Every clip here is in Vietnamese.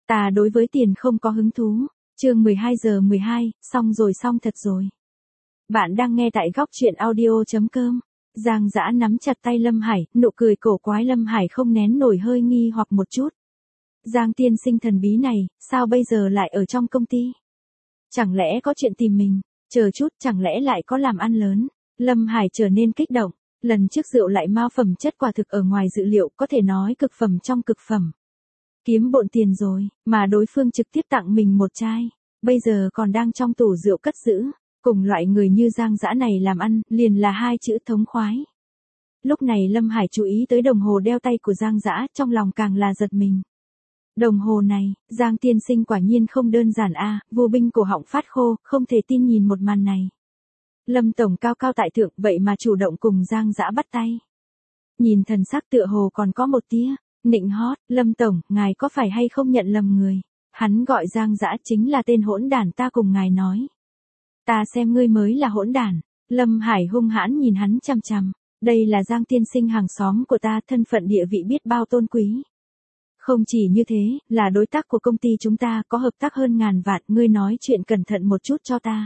Ta đối với tiền không có hứng thú. Chương 12:12, xong thật rồi. Bạn đang nghe tại góc truyện audio.com. Giang Dã nắm chặt tay Lâm Hải, nụ cười cổ quái Lâm Hải không nén nổi hơi nghi hoặc một chút. Giang tiên sinh thần bí này, sao bây giờ lại ở trong công ty? Chẳng lẽ có chuyện tìm mình? Chờ chút, chẳng lẽ lại có làm ăn lớn? Lâm Hải trở nên kích động. Lần trước rượu lại mao phẩm chất quả thực ở ngoài dự liệu, có thể nói cực phẩm trong cực phẩm. Kiếm bộn tiền rồi, mà đối phương trực tiếp tặng mình một chai. Bây giờ còn đang trong tủ rượu cất giữ. Cùng loại người như Giang Dã này làm ăn, liền là hai chữ thống khoái. Lúc này Lâm Hải chú ý tới đồng hồ đeo tay của Giang Dã, trong lòng càng là giật mình. Đồng hồ này, Giang tiên sinh quả nhiên không đơn giản a. Vô Binh cổ họng phát khô, không thể tin nhìn một màn này. Lâm tổng cao cao tại thượng, vậy mà chủ động cùng Giang Dã bắt tay. Nhìn thần sắc tựa hồ còn có một tia nịnh hót. Lâm tổng, ngài có phải hay không nhận lầm người? Hắn gọi Giang Dã chính là tên hỗn đản ta cùng ngài nói. Ta xem ngươi mới là hỗn đản. Lâm Hải hung hãn nhìn hắn chằm chằm. Đây là Giang tiên sinh hàng xóm của ta, thân phận địa vị biết bao tôn quý. Không chỉ như thế, là đối tác của công ty chúng ta, có hợp tác hơn ngàn vạn, ngươi nói chuyện cẩn thận một chút cho ta.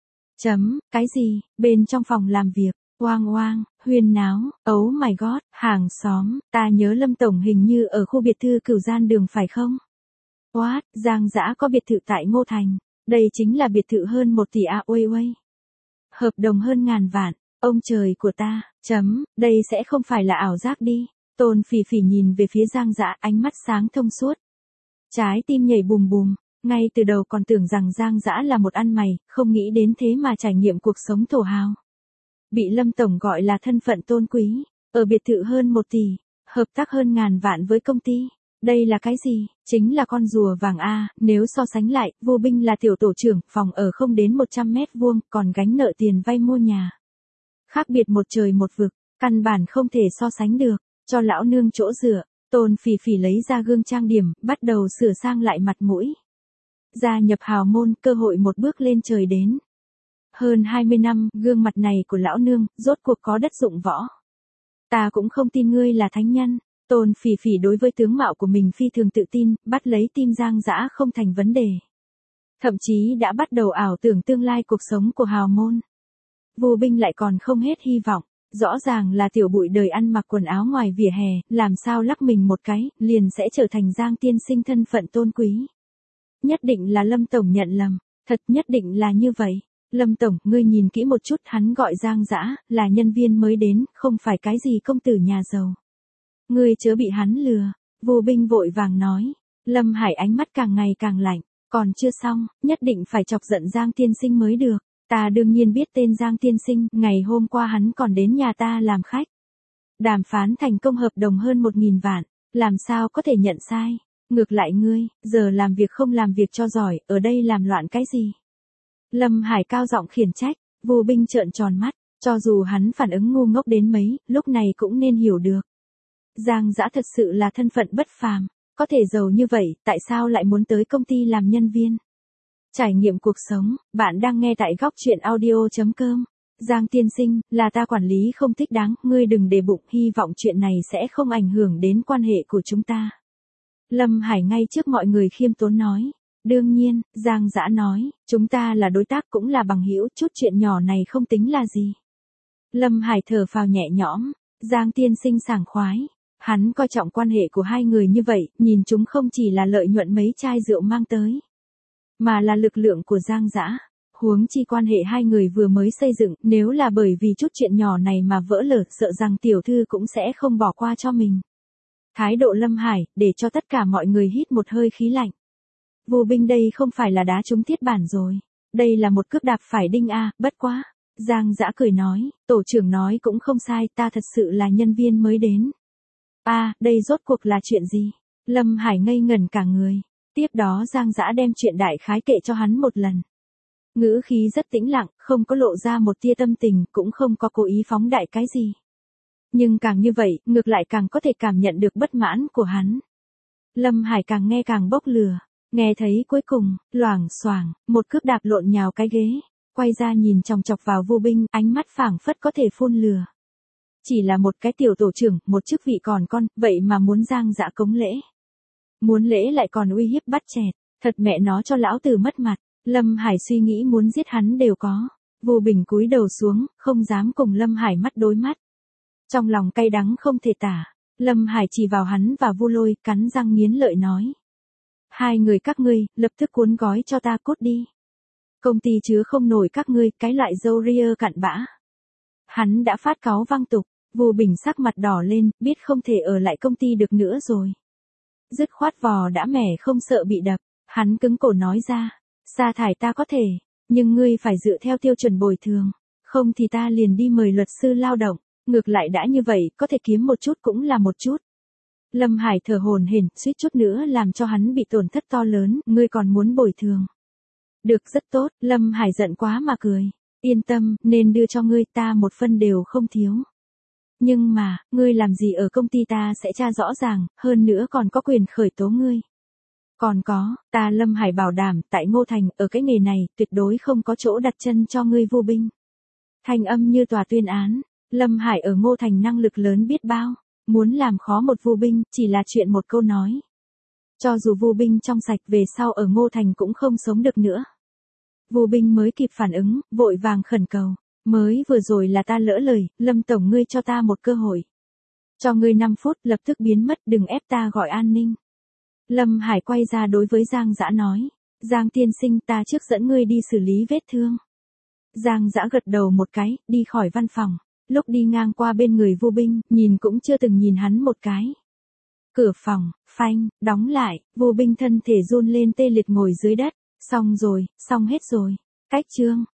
Cái gì? Bên trong phòng làm việc, oang oang, huyên náo, oh my god, hàng xóm, ta nhớ Lâm tổng hình như ở khu biệt thự Cửu Gian Đường phải không? What, Giang Dã có biệt thự tại Ngô Thành, đây chính là biệt thự hơn 1 tỷ a. Uây. Hợp đồng hơn ngàn vạn, ông trời của ta, đây sẽ không phải là ảo giác đi. Tôn Phỉ Phỉ nhìn về phía Giang Dã, ánh mắt sáng thông suốt. Trái tim nhảy bùm bùm, ngay từ đầu còn tưởng rằng Giang Dã là một ăn mày, không nghĩ đến thế mà trải nghiệm cuộc sống thổ hào. Bị Lâm tổng gọi là thân phận tôn quý, ở biệt thự hơn 1 tỷ, hợp tác hơn ngàn vạn với công ty. Đây là cái gì? Chính là con rùa vàng a. Nếu so sánh lại, Vô Binh là tiểu tổ trưởng, phòng ở không đến 100 mét vuông, còn gánh nợ tiền vay mua nhà. Khác biệt một trời một vực, căn bản không thể so sánh được. Cho lão nương chỗ dựa, Tôn Phỉ Phỉ lấy ra gương trang điểm, bắt đầu sửa sang lại mặt mũi. Gia nhập hào môn, cơ hội một bước lên trời đến. Hơn 20 năm, gương mặt này của lão nương, rốt cuộc có đất dụng võ. Ta cũng không tin ngươi là thánh nhân. Tôn Phỉ Phỉ đối với tướng mạo của mình phi thường tự tin, bắt lấy tim Giang Dã không thành vấn đề. Thậm chí đã bắt đầu ảo tưởng tương lai cuộc sống của hào môn. Vô Binh lại còn không hết hy vọng. Rõ ràng là tiểu bụi đời ăn mặc quần áo ngoài vỉa hè, làm sao lắc mình một cái, liền sẽ trở thành Giang tiên sinh thân phận tôn quý. Nhất định là Lâm tổng nhận lầm, thật nhất định là như vậy. Lâm tổng, ngươi nhìn kỹ một chút, hắn gọi Giang Dã, là nhân viên mới đến, không phải cái gì công tử nhà giàu. Ngươi chớ bị hắn lừa. Vô Binh vội vàng nói. Lâm Hải ánh mắt càng ngày càng lạnh, còn chưa xong, nhất định phải chọc giận Giang tiên sinh mới được. Ta đương nhiên biết tên Giang tiên sinh, ngày hôm qua hắn còn đến nhà ta làm khách. Đàm phán thành công hợp đồng hơn 1.000 vạn, làm sao có thể nhận sai. Ngược lại ngươi, giờ làm việc không làm việc cho giỏi, ở đây làm loạn cái gì? Lâm Hải cao giọng khiển trách. Vô Binh trợn tròn mắt, cho dù hắn phản ứng ngu ngốc đến mấy, lúc này cũng nên hiểu được. Giang Dã thật sự là thân phận bất phàm, có thể giàu như vậy, tại sao lại muốn tới công ty làm nhân viên? Trải nghiệm cuộc sống, bạn đang nghe tại góc truyện audio.com. Giang tiên sinh, là ta quản lý không thích đáng, ngươi đừng để bụng, hy vọng chuyện này sẽ không ảnh hưởng đến quan hệ của chúng ta. Lâm Hải ngay trước mọi người khiêm tốn nói. Đương nhiên, Giang Dã nói, chúng ta là đối tác cũng là bằng hữu, chút chuyện nhỏ này không tính là gì. Lâm Hải thở phào nhẹ nhõm, Giang tiên sinh sảng khoái. Hắn coi trọng quan hệ của hai người như vậy, nhìn chúng không chỉ là lợi nhuận mấy chai rượu mang tới, mà là lực lượng của Giang Dã. Huống chi quan hệ hai người vừa mới xây dựng, nếu là bởi vì chút chuyện nhỏ này mà vỡ lở, sợ rằng tiểu thư cũng sẽ không bỏ qua cho mình. Thái độ Lâm Hải, để cho tất cả mọi người hít một hơi khí lạnh. Vô Binh đây không phải là đá trúng thiết bản rồi. Đây là một cước đạp phải đinh a, bất quá. Giang Dã cười nói, tổ trưởng nói cũng không sai, ta thật sự là nhân viên mới đến. Đây rốt cuộc là chuyện gì? Lâm Hải ngây ngẩn cả người. Tiếp đó Giang Dã đem chuyện đại khái kể cho hắn một lần. Ngữ khí rất tĩnh lặng, không có lộ ra một tia tâm tình, cũng không có cố ý phóng đại cái gì. Nhưng càng như vậy, ngược lại càng có thể cảm nhận được bất mãn của hắn. Lâm Hải càng nghe càng bốc lửa. Nghe thấy cuối cùng, loảng xoảng, một cước đạp lộn nhào cái ghế. Quay ra nhìn chòng chọc vào Vô Binh, ánh mắt phảng phất có thể phun lửa. Chỉ là một cái tiểu tổ trưởng, một chức vị còn con, vậy mà muốn Giang Dã cống lễ. Muốn lễ lại còn uy hiếp bắt chẹt, thật mẹ nó cho lão tử mất mặt. Lâm Hải suy nghĩ muốn giết hắn đều có. Vu Bình cúi đầu xuống, không dám cùng Lâm Hải mắt đối mắt. Trong lòng cay đắng không thể tả, Lâm Hải chỉ vào hắn và Vu Lôi, cắn răng nghiến lợi nói. Hai người các ngươi, lập tức cuốn gói cho ta cút đi. Công ty chứa không nổi các ngươi, cái loại dâu ria cặn bã. Hắn đã phát cáu văng tục, Vu Bình sắc mặt đỏ lên, biết không thể ở lại công ty được nữa rồi. Dứt khoát vò đã mẻ không sợ bị đập, hắn cứng cổ nói ra. Sa thải ta có thể, nhưng ngươi phải dựa theo tiêu chuẩn bồi thường, không thì ta liền đi mời luật sư lao động, ngược lại đã như vậy, có thể kiếm một chút cũng là một chút. Lâm Hải thở hổn hển, suýt chút nữa làm cho hắn bị tổn thất to lớn, ngươi còn muốn bồi thường. Được rất tốt, Lâm Hải giận quá mà cười. Yên tâm, nên đưa cho ngươi, ta một phân đều không thiếu. Nhưng mà, ngươi làm gì ở công ty ta sẽ tra rõ ràng, hơn nữa còn có quyền khởi tố ngươi. Còn có, ta Lâm Hải bảo đảm, tại Ngô Thành, ở cái nghề này, tuyệt đối không có chỗ đặt chân cho ngươi Vu Binh. Thanh âm như tòa tuyên án, Lâm Hải ở Ngô Thành năng lực lớn biết bao, muốn làm khó một Vu Binh, chỉ là chuyện một câu nói. Cho dù Vu Binh trong sạch về sau ở Ngô Thành cũng không sống được nữa. Vu Binh mới kịp phản ứng, vội vàng khẩn cầu. Mới vừa rồi là ta lỡ lời, Lâm Tổng ngươi cho ta một cơ hội. Cho ngươi 5 phút lập tức biến mất, đừng ép ta gọi an ninh. Lâm Hải quay ra đối với Giang Dã nói. Giang tiên sinh, ta trước dẫn ngươi đi xử lý vết thương. Giang Dã gật đầu một cái, đi khỏi văn phòng. Lúc đi ngang qua bên người Vu Binh, nhìn cũng chưa từng nhìn hắn một cái. Cửa phòng, phanh, đóng lại, Vu Binh thân thể run lên tê liệt ngồi dưới đất. Xong rồi, xong hết rồi. Cách chương.